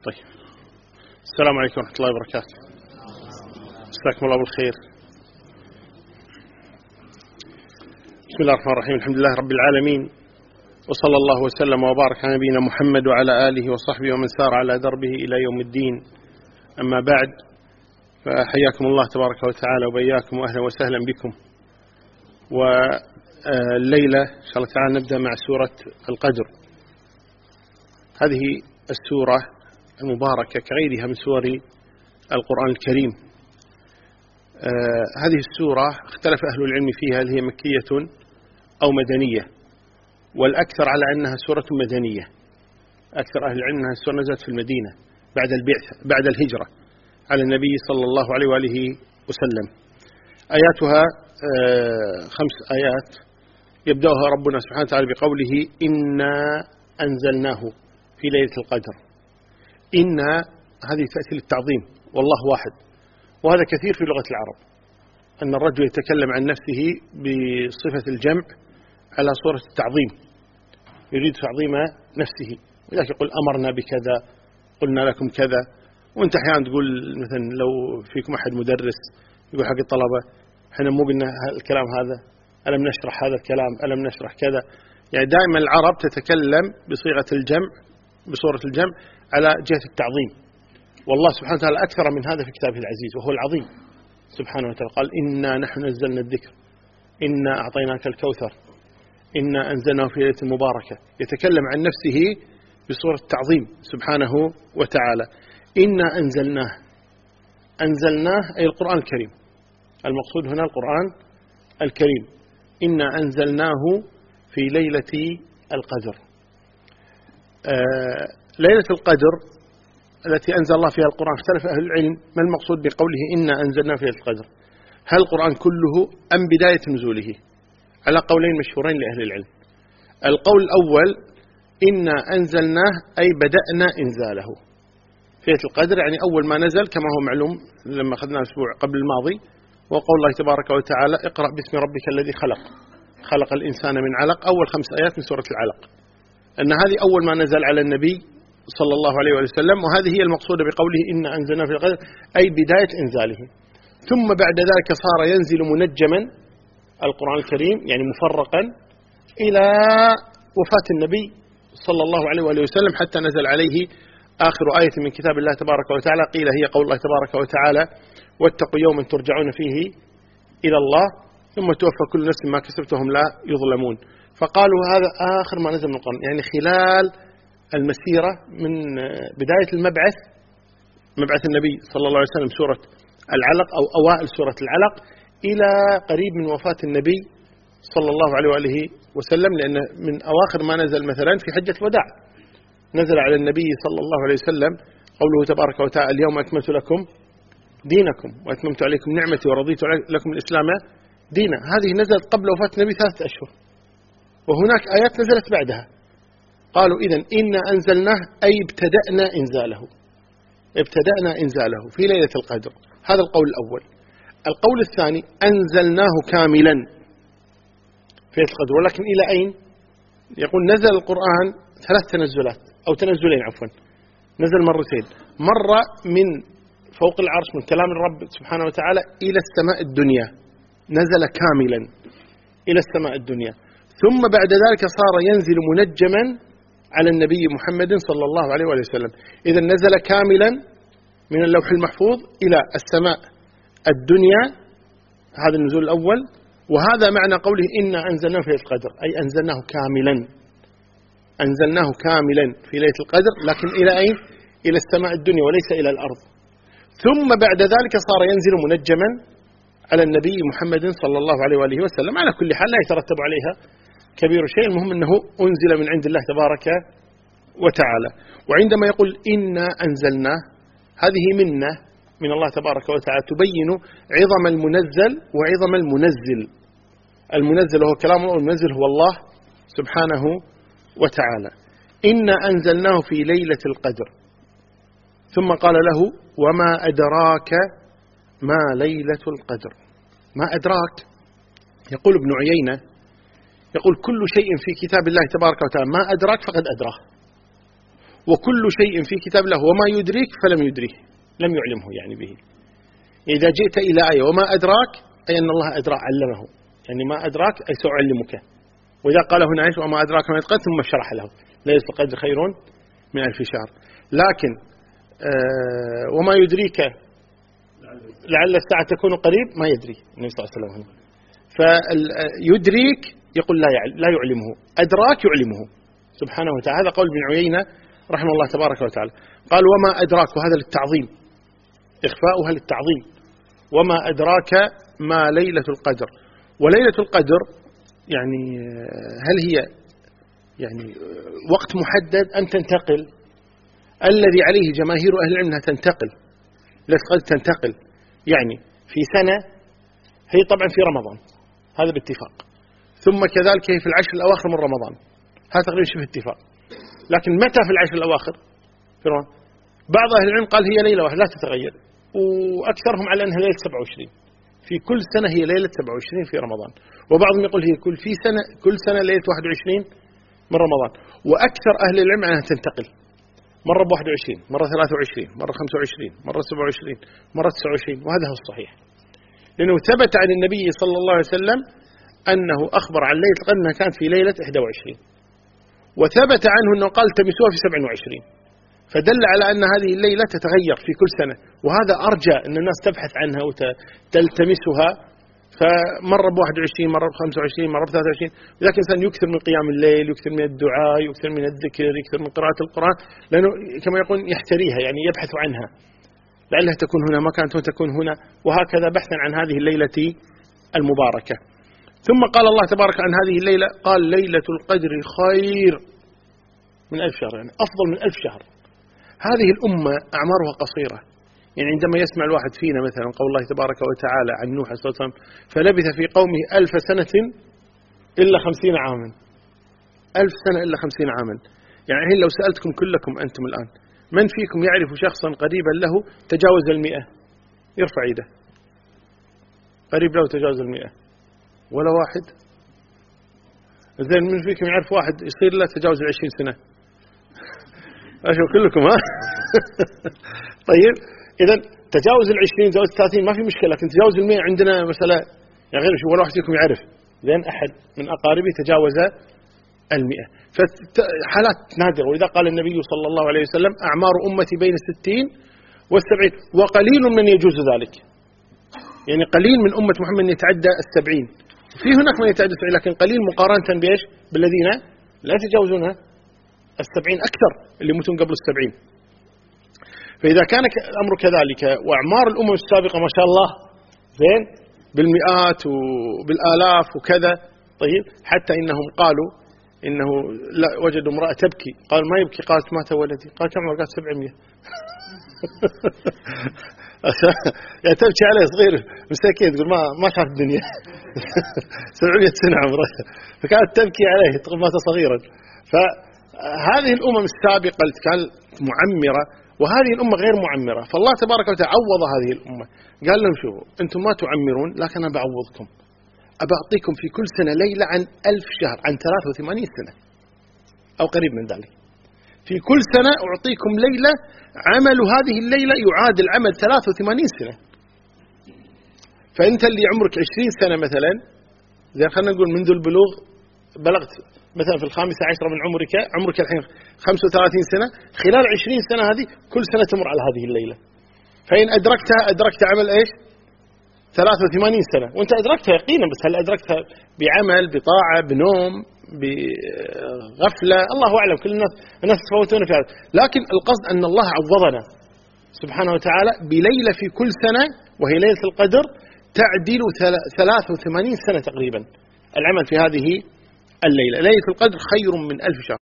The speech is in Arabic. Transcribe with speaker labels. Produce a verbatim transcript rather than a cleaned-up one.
Speaker 1: طيب. السلام عليكم ورحمة الله وبركاته. مساكم الله بالخير. بسم الله الرحمن الرحيم. الحمد لله رب العالمين، وصلى الله وسلم وبارك على نبينا محمد وعلى آله وصحبه ومن سار على دربه إلى يوم الدين. أما بعد، فحياكم الله تبارك وتعالى وبياكم وأهلا وسهلا بكم. والليلة إن شاء الله تعالى نبدأ مع سورة القدر. هذه السورة المباركة كغيرها من سور القرآن الكريم. آه هذه السورة اختلف أهل العلم فيها هل هي مكية أو مدنية، والأكثر على أنها سورة مدنية. أكثر أهل العلم أنها السورة نزلت في المدينة بعد البعثة بعد الهجرة على النبي صلى الله عليه وآله وسلم. آياتها آه خمس آيات، يبدأها ربنا سبحانه وتعالى بقوله إنا أنزلناه في ليلة القدر. إن هذه تأتي للتعظيم، والله واحد، وهذا كثير في لغة العرب، أن الرجل يتكلم عن نفسه بصفة الجمع على صورة التعظيم، يريد تعظيم نفسه، ولكن يقول أمرنا بكذا، قلنا لكم كذا. وانت أحيانا تقول مثلا لو فيكم أحد مدرس يقول حق الطلبة احنا مو قلنا الكلام هذا، ألم نشرح هذا الكلام، ألم نشرح كذا. يعني دائما العرب تتكلم بصيغة الجمع، بصورة الجمع على جهة التعظيم. والله سبحانه وتعالى أكثر من هذا في كتابه العزيز وهو العظيم سبحانه وتعالى. قال إنا نحن نزلنا الذكر، إنا أعطيناك الكوثر، إنا أنزلناه في ليلة مباركة. يتكلم عن نفسه بصورة التعظيم سبحانه وتعالى. إنا أنزلناه، أنزلناه أي القرآن الكريم، المقصود هنا القرآن الكريم. إنا أنزلناه في ليلة القدر. آه ليلة القدر التي أنزل الله فيها القرآن، اختلف أهل العلم ما المقصود بقوله إنا أنزلناه في ليلة القدر. هل القرآن كله أم بداية نزوله؟ على قولين مشهورين لأهل العلم. القول الأول إنا أنزلناه أي بدأنا إنزاله في ليلة القدر، يعني أول ما نزل كما هو معلوم لما أخذنا الأسبوع قبل الماضي، وقول الله تبارك وتعالى اقرأ باسم ربك الذي خلق خلق الإنسان من علق، أول خمس آيات من سورة العلق، أن هذه أول ما نزل على النبي صلى الله عليه وسلم، وهذه هي المقصودة بقوله إنا أنزلناه في القدر أي بداية إنزاله. ثم بعد ذلك صار ينزل منجما القرآن الكريم، يعني مفرقا إلى وفاة النبي صلى الله عليه وسلم، حتى نزل عليه آخر آية من كتاب الله تبارك وتعالى، قيل هي قول الله تبارك وتعالى واتقوا يوما ترجعون فيه إلى الله ثم توفى كل نفس ما كسبت وهم لا يظلمون. فقالوا هذا آخر ما نزل من القرآن، يعني خلال المسيرة من بداية المبعث، مبعث النبي صلى الله عليه وسلم سورة العلق أو أوائل سورة العلق، إلى قريب من وفاة النبي صلى الله عليه وآله وسلم، لأن من أواخر ما نزل مثلا في حجة الوداع نزل على النبي صلى الله عليه وسلم قوله تبارك وتعالى اليوم أكملت لكم دينكم وأتممت عليكم نعمتي ورضيت لكم الإسلام دينا. هذه نزلت قبل وفاة النبي ثلاثة أشهر، وهناك آيات نزلت بعدها. قالوا إذن إنا أنزلناه أي ابتدأنا إنزاله، ابتدأنا إنزاله في ليلة القدر. هذا القول الأول. القول الثاني أنزلناه كاملا في ليلة القدر، ولكن إلى أين؟ يقول نزل القرآن ثلاث تنزلات أو تنزلين عفوا، نزل مرتين، مرة من فوق العرش من كلام الرب سبحانه وتعالى إلى السماء الدنيا، نزل كاملا إلى السماء الدنيا، ثم بعد ذلك صار ينزل منجما على النبي محمد صلى الله عليه وسلم. إذا نزل كاملا من اللوح المحفوظ إلى السماء الدنيا، هذا النزول الأول. وهذا معنى قوله إنا أنزلناه في ليلة القدر، أي أنزلناه كاملا، أنزلناه كاملا في ليلة القدر، لكن إلى أين؟ إلى السماء الدنيا وليس إلى الأرض. ثم بعد ذلك صار ينزل منجما على النبي محمد صلى الله عليه وآله وسلم. على كل حال لا يترتب عليها كبير شيء، المهم أنه أنزل من عند الله تبارك وتعالى. وعندما يقول إنا أنزلناه، هذه منة من الله تبارك وتعالى تبين عظم المنزل وعظم المنزل. المنزل هو كلام الله، والمنزل هو الله سبحانه وتعالى. إنا أنزلناه في ليلة القدر، ثم قال له وما أدراك ما ليلة القدر. ما أدراك، يقول ابن عيينة، يقول كل شيء في كتاب الله تبارك وتعالى ما أدراك فقد أدراه، وكل شيء في كتاب له وما يدريك فلم يدريه، لم يعلمه يعني به. إذا جئت إلى آية وما أدراك أي أن الله أدرى علمه، يعني ما أدراك أي سأعلمك. وإذا قال هنا إيش وما أدراك ما يتقن ثم شرح له ليلة القدر خير من ألف شهر. لكن آه وما يدريك لعل الساعة تكون قريب ما يدري النبي صلى الله عليه وسلم. فيدريك يقول لا لا يعلمه، أدراك يعلمه سبحانه وتعالى. هذا قول ابن عيينة رحمه الله تبارك وتعالى. قال وما أدراك، وهذا للتعظيم، إخفاؤها للتعظيم. وما أدراك ما ليلة القدر. وليلة القدر يعني هل هي يعني وقت محدد أم تنتقل؟ الذي عليه جماهير أهل العلم أنها تنتقل، ليلة القدر تنتقل، يعني في سنة هي طبعا في رمضان، هذا باتفاق، ثم كذلك هي في العشر الأواخر من رمضان، هذا تقريبا شبه اتفاق. لكن متى في العشر الأواخر في رمضان؟ بعض أهل العلم قال هي ليلة واحدة لا تتغير، وأكثرهم على أنها ليلة سبعة وعشرين، في كل سنة هي ليلة سبعة وعشرين في رمضان، وبعضهم يقول هي كل في سنة كل سنة ليلة واحد وعشرين من رمضان. وأكثر أهل العلم أنها تنتقل، مرة ب واحد وعشرين، مرة ثلاثة وعشرين، مرة خمسة وعشرين، مرة سبعة وعشرين، مرة تسعة وعشرين، وهذا هو الصحيح، لأنه ثبت عن النبي صلى الله عليه وسلم أنه أخبر عن ليلة القدر أنها كانت في ليلة إحدى وعشرين، وثبت عنه أنه قال التمسوها في سبعة وعشرين، فدل على أن هذه الليلة تتغير في كل سنة، وهذا أرجى أن الناس تبحث عنها وتلتمسها. فمرة ب واحد وعشرين، مرة ب خمسة وعشرين، مرة ب ثلاثة وعشرين، لكن الإنسان يكثر من قيام الليل، يكثر من الدعاء، يكثر من الذكر، يكثر من قراءة القرآن، لأنه كما يقول يحتريها، يعني يبحث عنها، لعلها تكون هنا، ما كانت تكون هنا، وهكذا بحثا عن هذه الليلة المباركة. ثم قال الله تبارك عن هذه الليلة، قال ليلة القدر خير من ألف شهر، يعني أفضل من ألف شهر. هذه الأمة أعمارها قصيرة، يعني عندما يسمع الواحد فينا مثلا قول الله تبارك وتعالى عن نوح صلى الله عليه وسلم فلبث في قومه ألف سنة إلا خمسين عاما، ألف سنة إلا خمسين عاما. يعني لو سألتكم كلكم أنتم الآن من فيكم يعرف شخصا قريبا له تجاوز المئة؟ يرفع يده. قريب له تجاوز المئة ولا واحد؟ زين من فيكم يعرف واحد يصير له تجاوز العشرين سنة؟ أشوف كلكم ها. طيب إذا تجاوز العشرين تجاوز الثلاثين ما في مشكلة، لكن تجاوز المئة عندنا مسألة يعني غير شو، ولا واحد فيكم يعرف لأن أحد من أقاربي تجاوز المئة. فحالات نادرة، ولذا قال النبي صلى الله عليه وسلم أعمار أمتي بين الستين والسبعين وقليل من يجوز ذلك، يعني قليل من أمة محمد يتعدى السبعين، في هناك من يتعدى السبعين لكن قليل مقارنة بإيش بالذين لا يتجاوزونها السبعين، أكثر اللي يموتون قبل السبعين. فإذا كان الأمر كذلك وأعمار الأمم السابقة ما شاء الله زين بالمئات وبالآلاف وكذا، طيب حتى إنهم قالوا إنه لا وجدوا امرأة تبكي، قال ما يبكي، قالت مات ولدي، قال كم عمر؟ قالت سبعمية. يا تبكي عليه صغير مساكين، تقول ما ما شاف الدنيا. سبعمية سنة عمره، فكانت تبكي عليه تقول مات صغيرا. فهذه الأمم السابقة التي كانت معمرة وهذه الأمة غير معمرة، فالله تبارك وتعالى عوض هذه الأمة، قال لهم شوفوا أنتم ما تعمرون لكن أنا بعوضكم، أبعطيكم في كل سنة ليلة عن ألف شهر، عن ثلاثة وثمانين سنة أو قريب من ذلك. في كل سنة أعطيكم ليلة عمل هذه الليلة يعادل عمل ثلاثة وثمانين سنة. فأنت اللي عمرك عشرين سنة مثلا، زي خلينا نقول منذ البلوغ بلغت مثلا في الخامسة عشرة من عمرك، عمرك الحين خمسة وثلاثين سنة، خلال عشرين سنة هذه كل سنة تمر على هذه الليلة، فإن أدركتها أدركت عمل إيش ثلاثة وثمانين سنة، وأنت أدركتها يقينا، بس هل أدركتها بعمل بطاعة بنوم بغفلة؟ الله أعلم، كل الناس الناس يتفاوتون في هذا، لكن القصد أن الله عوضنا سبحانه وتعالى بليلة في كل سنة وهي ليلة القدر تعدل ثلاثة وثمانين سنة تقريبا العمل في هذه الليلة. ليلة القدر خير من ألف شهر.